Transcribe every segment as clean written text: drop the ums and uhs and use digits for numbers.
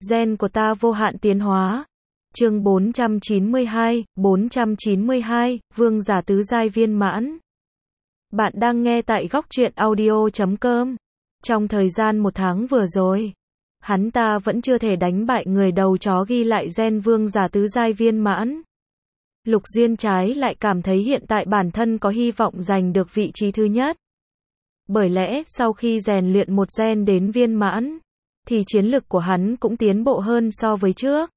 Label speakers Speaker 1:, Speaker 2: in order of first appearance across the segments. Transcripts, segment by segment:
Speaker 1: Gen của ta vô hạn tiến hóa. Chương 492, Vương giả tứ giai viên mãn. Bạn đang nghe tại góc truyện audio.com. Trong thời gian 1 tháng vừa rồi, hắn ta vẫn chưa thể đánh bại người đầu chó ghi lại gen vương giả tứ giai viên mãn. Lục Diên trái lại cảm thấy hiện tại bản thân có hy vọng giành được vị trí thứ nhất. Bởi lẽ sau khi rèn luyện một gen đến viên mãn, thì chiến lực của hắn cũng tiến bộ hơn so với trước.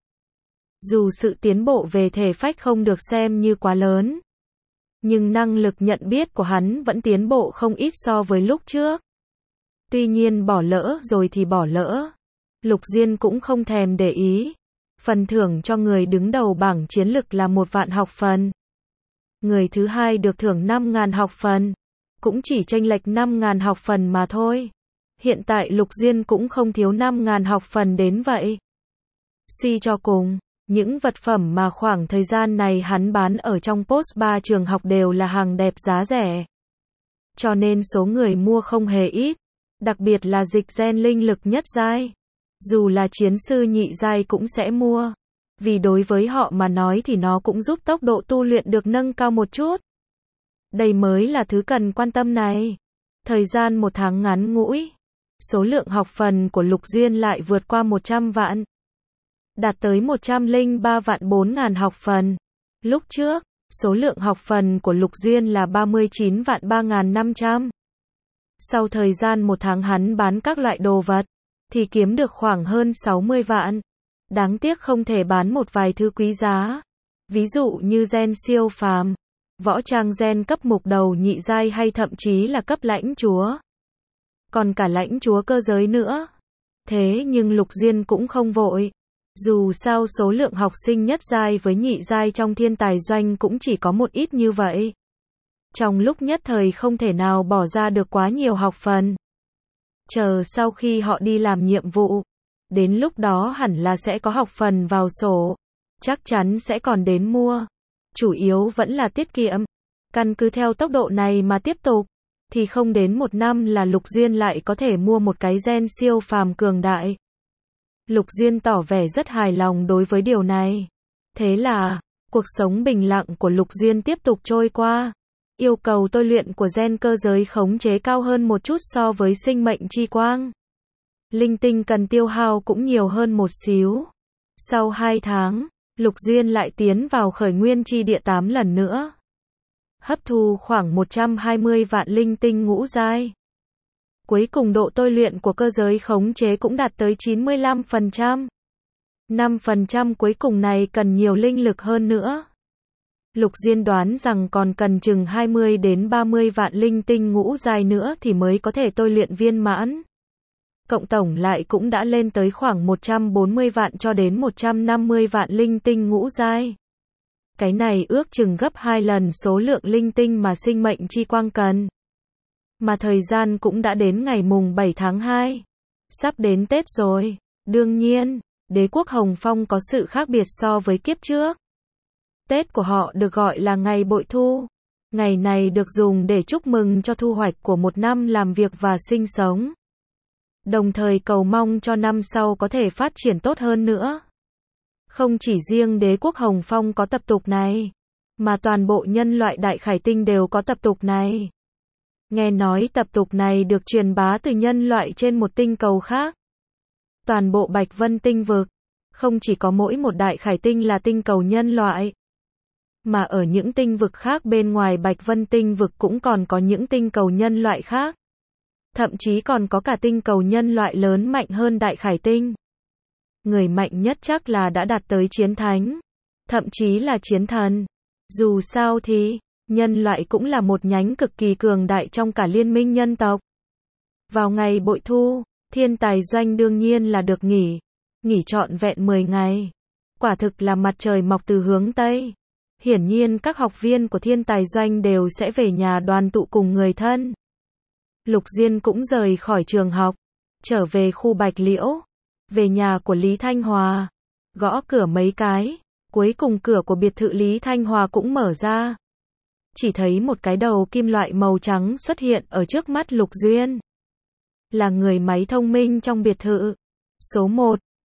Speaker 1: Dù sự tiến bộ về thể phách không được xem như quá lớn, nhưng năng lực nhận biết của hắn vẫn tiến bộ không ít so với lúc trước. Tuy nhiên bỏ lỡ rồi thì bỏ lỡ. Lục Diên cũng không thèm để ý. Phần thưởng cho người đứng đầu bảng chiến lực là 1 vạn học phần. Người thứ hai được thưởng 5.000 học phần. Cũng chỉ chênh lệch 5.000 học phần mà thôi. Hiện tại Lục Diên cũng không thiếu 5.000 học phần đến vậy. Suy cho cùng, những vật phẩm mà khoảng thời gian này hắn bán ở trong post bar trường học đều là hàng đẹp giá rẻ. Cho nên số người mua không hề ít. Đặc biệt là dịch gen linh lực nhất giai. Dù là chiến sư nhị giai cũng sẽ mua. Vì đối với họ mà nói thì nó cũng giúp tốc độ tu luyện được nâng cao một chút. Đây mới là thứ cần quan tâm này. Thời gian 1 tháng ngắn ngủi, số lượng học phần của Lục Diên lại vượt qua 100 vạn. Đạt tới 103 vạn 4.000 học phần. Lúc trước, số lượng học phần của Lục Diên là 39 vạn 3.500. Sau thời gian 1 tháng hắn bán các loại đồ vật, thì kiếm được khoảng hơn 60 vạn. Đáng tiếc không thể bán một vài thứ quý giá. Ví dụ như gen siêu phàm, võ trang gen cấp mục đầu nhị giai hay thậm chí là cấp lãnh chúa. Còn cả lãnh chúa cơ giới nữa. Thế nhưng Lục Diên cũng không vội. Dù sao số lượng học sinh nhất giai với nhị giai trong thiên tài doanh cũng chỉ có một ít như vậy. Trong lúc nhất thời không thể nào bỏ ra được quá nhiều học phần. Chờ sau khi họ đi làm nhiệm vụ, đến lúc đó hẳn là sẽ có học phần vào sổ. Chắc chắn sẽ còn đến mua. Chủ yếu vẫn là tiết kiệm. Căn cứ theo tốc độ này mà tiếp tục, thì không đến 1 năm là Lục Diên lại có thể mua một cái gen siêu phàm cường đại. Lục Diên tỏ vẻ rất hài lòng đối với điều này. Thế là, cuộc sống bình lặng của Lục Diên tiếp tục trôi qua. Yêu cầu tôi luyện của gen cơ giới khống chế cao hơn một chút so với sinh mệnh chi quang. Linh tinh cần tiêu hao cũng nhiều hơn một xíu. Sau 2 tháng, Lục Diên lại tiến vào khởi nguyên chi địa 8 lần nữa. Hấp thu khoảng 120 vạn linh tinh ngũ giai. Cuối cùng độ tôi luyện của cơ giới khống chế cũng đạt tới 95%. 5% cuối cùng này cần nhiều linh lực hơn nữa. Lục Diên đoán rằng còn cần chừng 20 đến 30 vạn linh tinh ngũ giai nữa thì mới có thể tôi luyện viên mãn. Cộng tổng lại cũng đã lên tới khoảng 140 vạn cho đến 150 vạn linh tinh ngũ giai. Cái này ước chừng gấp 2 lần số lượng linh tinh mà sinh mệnh chi quang cần. Mà thời gian cũng đã đến ngày mùng 7 tháng 2. Sắp đến Tết rồi. Đương nhiên, đế quốc Hồng Phong có sự khác biệt so với kiếp trước. Tết của họ được gọi là ngày bội thu. Ngày này được dùng để chúc mừng cho thu hoạch của 1 năm làm việc và sinh sống. Đồng thời cầu mong cho năm sau có thể phát triển tốt hơn nữa. Không chỉ riêng đế quốc Hồng Phong có tập tục này, mà toàn bộ nhân loại Đại Khải Tinh đều có tập tục này. Nghe nói tập tục này được truyền bá từ nhân loại trên một tinh cầu khác. Toàn bộ Bạch Vân tinh vực, không chỉ có mỗi một Đại Khải Tinh là tinh cầu nhân loại, mà ở những tinh vực khác bên ngoài Bạch Vân tinh vực cũng còn có những tinh cầu nhân loại khác. Thậm chí còn có cả tinh cầu nhân loại lớn mạnh hơn Đại Khải Tinh. Người mạnh nhất chắc là đã đạt tới chiến thánh, thậm chí là chiến thần. Dù sao thì, nhân loại cũng là một nhánh cực kỳ cường đại trong cả liên minh nhân tộc. Vào ngày bội thu, thiên tài doanh đương nhiên là được nghỉ trọn vẹn 10 ngày. Quả thực là mặt trời mọc từ hướng Tây. Hiển nhiên các học viên của thiên tài doanh đều sẽ về nhà đoàn tụ cùng người thân. Lục Diên cũng rời khỏi trường học, trở về khu Bạch Liễu, về nhà của Lý Thanh Hòa, gõ cửa mấy cái, cuối cùng cửa của biệt thự Lý Thanh Hòa cũng mở ra. Chỉ thấy một cái đầu kim loại màu trắng xuất hiện ở trước mắt Lục Diên. Là người máy thông minh trong biệt thự. Số 1,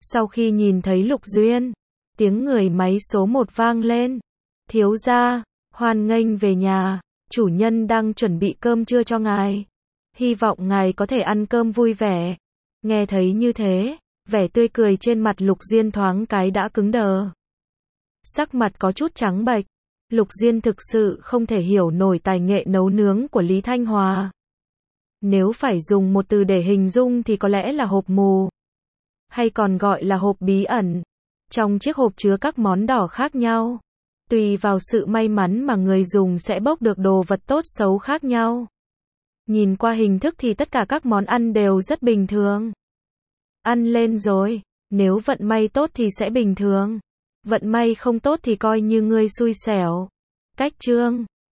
Speaker 1: Sau khi nhìn thấy Lục Duyên, tiếng người máy số 1 vang lên. Thiếu gia, hoan nghênh về nhà, chủ nhân đang chuẩn bị cơm trưa cho ngài. Hy vọng ngài có thể ăn cơm vui vẻ. Nghe thấy như thế, vẻ tươi cười trên mặt Lục Diên thoáng cái đã cứng đờ. Sắc mặt có chút trắng bệch. Lục Diên thực sự không thể hiểu nổi tài nghệ nấu nướng của Lý Thanh Hòa. Nếu phải dùng một từ để hình dung thì có lẽ là hộp mù, hay còn gọi là hộp bí ẩn. Trong chiếc hộp chứa các món đỏ khác nhau. Tùy vào sự may mắn mà người dùng sẽ bốc được đồ vật tốt xấu khác nhau. Nhìn qua hình thức thì tất cả các món ăn đều rất bình thường. Ăn lên rồi, nếu vận may tốt thì sẽ bình thường. Vận may không tốt thì coi như ngươi xui xẻo. Cách chương